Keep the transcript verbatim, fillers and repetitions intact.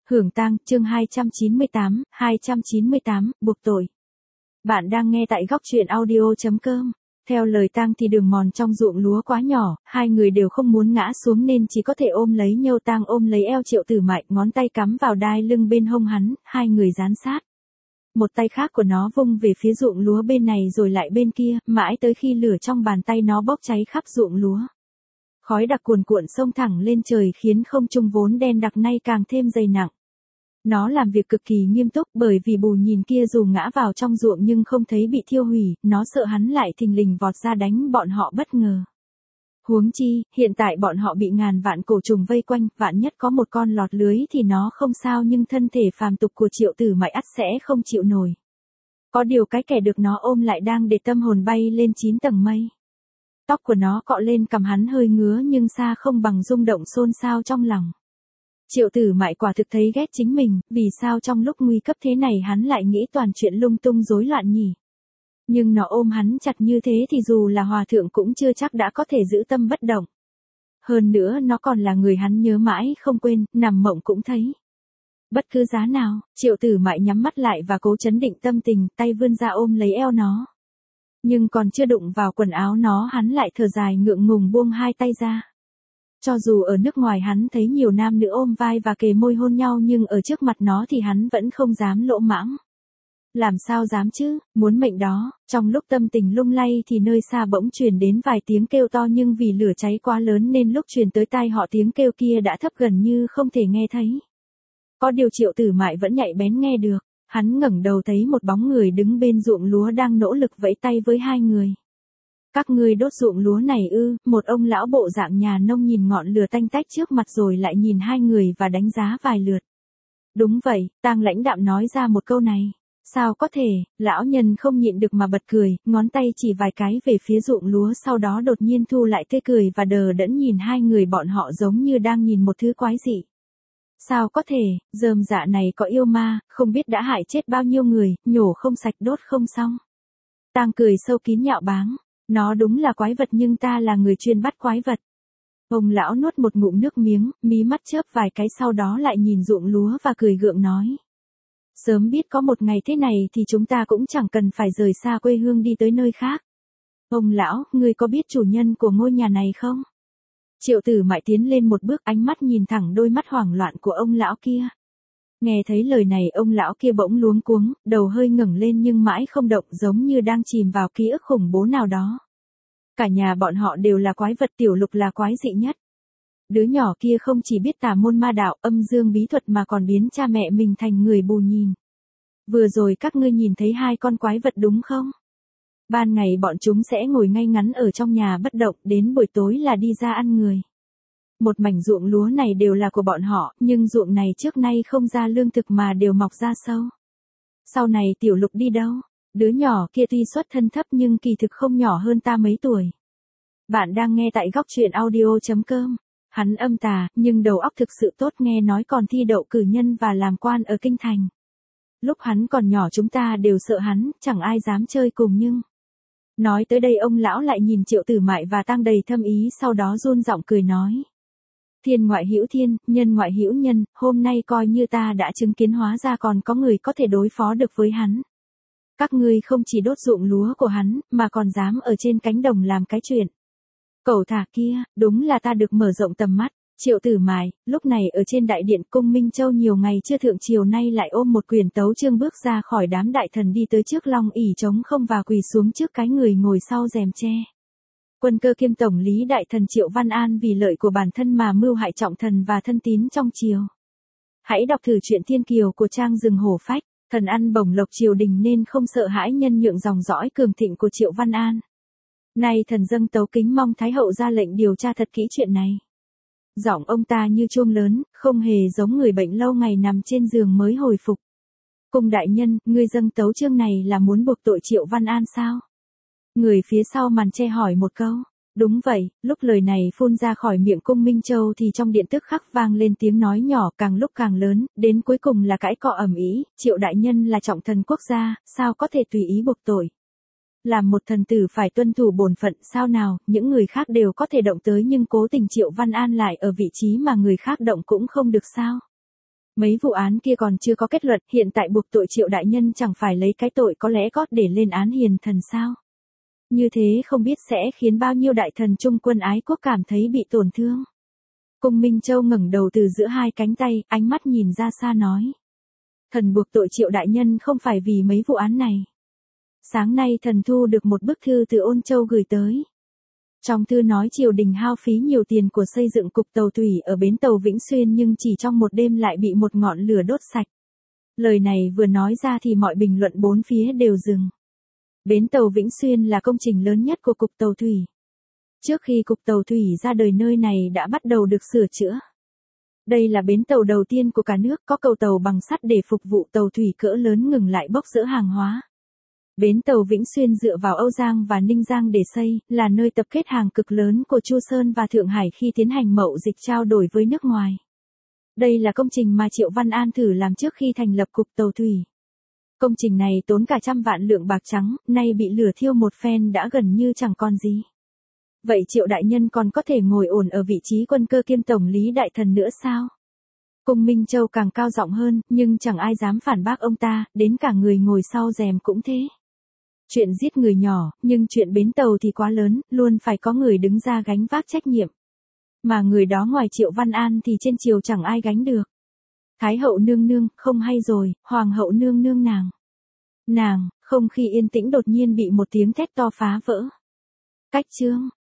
Hưởng tang, chương hai trăm chín mươi tám, hai trăm chín mươi tám, buộc tội. Bạn đang nghe tại góc truyện audio chấm com. Theo lời tang thì đường mòn trong ruộng lúa quá nhỏ, hai người đều không muốn ngã xuống nên chỉ có thể ôm lấy nhau. Tang ôm lấy eo Triệu Tử Mại, ngón tay cắm vào đai lưng bên hông hắn, hai người dán sát. Một tay khác của nó vung về phía ruộng lúa bên này rồi lại bên kia, mãi tới khi lửa trong bàn tay nó bốc cháy khắp ruộng lúa. Khói đặc cuồn cuộn xông thẳng lên trời khiến không trung vốn đen đặc nay càng thêm dày nặng. Nó làm việc cực kỳ nghiêm túc bởi vì Bù Nhìn kia dù ngã vào trong ruộng nhưng không thấy bị thiêu hủy, nó sợ hắn lại thình lình vọt ra đánh bọn họ bất ngờ. Huống chi, hiện tại bọn họ bị ngàn vạn cổ trùng vây quanh, vạn nhất có một con lọt lưới thì nó không sao nhưng thân thể phàm tục của Triệu Tử Mại ắt sẽ không chịu nổi. Có điều cái kẻ được nó ôm lại đang để tâm hồn bay lên chín tầng mây. Tóc của nó cọ lên cằm hắn hơi ngứa nhưng xa không bằng rung động xôn xao trong lòng. Triệu Tử Mại quả thực thấy ghét chính mình, vì sao trong lúc nguy cấp thế này hắn lại nghĩ toàn chuyện lung tung rối loạn nhỉ? Nhưng nó ôm hắn chặt như thế thì dù là hòa thượng cũng chưa chắc đã có thể giữ tâm bất động. Hơn nữa nó còn là người hắn nhớ mãi không quên, nằm mộng cũng thấy. Bất cứ giá nào, Triệu Tử Mại nhắm mắt lại và cố trấn định tâm tình, tay vươn ra ôm lấy eo nó. Nhưng còn chưa đụng vào quần áo nó hắn lại thở dài ngượng ngùng buông hai tay ra. Cho dù ở nước ngoài hắn thấy nhiều nam nữ ôm vai và kề môi hôn nhau nhưng ở trước mặt nó thì hắn vẫn không dám lỗ mãng. Làm sao dám chứ, muốn mệnh đó. Trong lúc tâm tình lung lay thì nơi xa bỗng truyền đến vài tiếng kêu to nhưng vì lửa cháy quá lớn nên lúc truyền tới tai họ tiếng kêu kia đã thấp gần như không thể nghe thấy. Có điều Triệu Tử Mại vẫn nhạy bén nghe được. Hắn ngẩng đầu thấy một bóng người đứng bên ruộng lúa đang nỗ lực vẫy tay với hai người. Các ngươi đốt ruộng lúa này ư? Một ông lão bộ dạng nhà nông nhìn ngọn lửa tanh tách trước mặt rồi lại nhìn hai người và đánh giá vài lượt. Đúng vậy, Tang lãnh đạm nói ra một câu này. Sao có thể? Lão nhân không nhịn được mà bật cười, ngón tay chỉ vài cái về phía ruộng lúa sau đó đột nhiên thu lại tươi cười và đờ đẫn nhìn hai người bọn họ giống như đang nhìn một thứ quái dị. Sao có thể, rơm dạ này có yêu ma, không biết đã hại chết bao nhiêu người, nhổ không sạch đốt không xong. Tang cười sâu kín nhạo báng. Nó đúng là quái vật nhưng ta là người chuyên bắt quái vật. Ông lão nuốt một ngụm nước miếng, mí mắt chớp vài cái sau đó lại nhìn ruộng lúa và cười gượng nói. Sớm biết có một ngày thế này thì chúng ta cũng chẳng cần phải rời xa quê hương đi tới nơi khác. Ông lão, ngươi có biết chủ nhân của ngôi nhà này không? Triệu Tử Mại tiến lên một bước, ánh mắt nhìn thẳng đôi mắt hoảng loạn của ông lão kia. Nghe thấy lời này ông lão kia bỗng luống cuống, đầu hơi ngẩng lên nhưng mãi không động giống như đang chìm vào ký ức khủng bố nào đó. Cả nhà bọn họ đều là quái vật, Tiểu Lục là quái dị nhất. Đứa nhỏ kia không chỉ biết tà môn ma đạo, âm dương bí thuật mà còn biến cha mẹ mình thành người Bù Nhìn. Vừa rồi các ngươi nhìn thấy hai con quái vật đúng không? Ban ngày bọn chúng sẽ ngồi ngay ngắn ở trong nhà bất động, đến buổi tối là đi ra ăn người. Một mảnh ruộng lúa này đều là của bọn họ, nhưng ruộng này trước nay không ra lương thực mà đều mọc ra sâu. Sau này Tiểu Lục đi đâu? Đứa nhỏ kia tuy xuất thân thấp nhưng kỳ thực không nhỏ hơn ta mấy tuổi. Bạn đang nghe tại góc truyện audio chấm com. Hắn âm tà, nhưng đầu óc thực sự tốt, nghe nói còn thi đậu cử nhân và làm quan ở kinh thành. Lúc hắn còn nhỏ chúng ta đều sợ hắn, chẳng ai dám chơi cùng nhưng... Nói tới đây ông lão lại nhìn Triệu Tử Mại và Tang đầy thâm ý sau đó run giọng cười nói. Thiên ngoại hữu thiên, nhân ngoại hữu nhân, hôm nay coi như ta đã chứng kiến hóa ra còn có người có thể đối phó được với hắn. Các ngươi không chỉ đốt ruộng lúa của hắn, mà còn dám ở trên cánh đồng làm cái chuyện. Cẩu thả kia, đúng là ta được mở rộng tầm mắt. Triệu Tử Mại, lúc này ở trên đại điện cung Minh Châu nhiều ngày chưa thượng triều nay lại ôm một quyển tấu chương bước ra khỏi đám đại thần đi tới trước long ỷ trống không và quỳ xuống trước cái người ngồi sau rèm tre. Quân cơ kiêm tổng lý đại thần Triệu Văn An vì lợi của bản thân mà mưu hại trọng thần và thân tín trong triều. Hãy đọc thử truyện Thiên Kiều của Trang Rừng Hổ Phách, thần ăn bổng lộc triều đình nên không sợ hãi nhân nhượng dòng dõi cường thịnh của Triệu Văn An. Nay thần dâng tấu kính mong Thái hậu ra lệnh điều tra thật kỹ chuyện này. Giọng ông ta như chuông lớn, không hề giống người bệnh lâu ngày nằm trên giường mới hồi phục. Cung đại nhân, ngươi dâng tấu chương này là muốn buộc tội Triệu Văn An sao? Người phía sau màn che hỏi một câu. Đúng vậy, lúc lời này phun ra khỏi miệng cung Minh Châu thì trong điện tức khắc vang lên tiếng nói nhỏ càng lúc càng lớn, đến cuối cùng là cãi cọ ầm ĩ. Triệu đại nhân là trọng thần quốc gia, sao có thể tùy ý buộc tội? Làm một thần tử phải tuân thủ bổn phận sao nào, những người khác đều có thể động tới nhưng cố tình Triệu Văn An lại ở vị trí mà người khác động cũng không được sao. Mấy vụ án kia còn chưa có kết luận, hiện tại buộc tội Triệu đại nhân chẳng phải lấy cái tội có lẽ gót để lên án hiền thần sao? Như thế không biết sẽ khiến bao nhiêu đại thần trung quân ái quốc cảm thấy bị tổn thương. Cung Minh Châu ngẩng đầu từ giữa hai cánh tay, ánh mắt nhìn ra xa nói. Thần buộc tội Triệu đại nhân không phải vì mấy vụ án này. Sáng nay thần thu được một bức thư từ Ôn Châu gửi tới. Trong thư nói triều đình hao phí nhiều tiền của xây dựng cục tàu thủy ở bến tàu Vĩnh Xuyên nhưng chỉ trong một đêm lại bị một ngọn lửa đốt sạch. Lời này vừa nói ra thì mọi bình luận bốn phía đều dừng. Bến tàu Vĩnh Xuyên là công trình lớn nhất của cục tàu thủy. Trước khi cục tàu thủy ra đời nơi này đã bắt đầu được sửa chữa. Đây là bến tàu đầu tiên của cả nước có cầu tàu bằng sắt để phục vụ tàu thủy cỡ lớn ngừng lại bốc dỡ hàng hóa. Bến tàu Vĩnh Xuyên dựa vào Âu Giang và Ninh Giang để xây, là nơi tập kết hàng cực lớn của Chu Sơn và Thượng Hải khi tiến hành mậu dịch trao đổi với nước ngoài. Đây là công trình mà Triệu Văn An thử làm trước khi thành lập cục tàu thủy. Công trình này tốn cả trăm vạn lượng bạc trắng, nay bị lửa thiêu một phen đã gần như chẳng còn gì. Vậy Triệu đại nhân còn có thể ngồi ổn ở vị trí quân cơ kiêm tổng lý đại thần nữa sao? Cung Minh Châu càng cao giọng hơn, nhưng chẳng ai dám phản bác ông ta, đến cả người ngồi sau rèm cũng thế. Chuyện giết người nhỏ, nhưng chuyện bến tàu thì quá lớn, luôn phải có người đứng ra gánh vác trách nhiệm. Mà người đó ngoài Triệu Văn An thì trên triều chẳng ai gánh được. Thái hậu nương nương, không hay rồi, hoàng hậu nương nương nàng. Nàng, không khí yên tĩnh đột nhiên bị một tiếng thét to phá vỡ. Cách chương.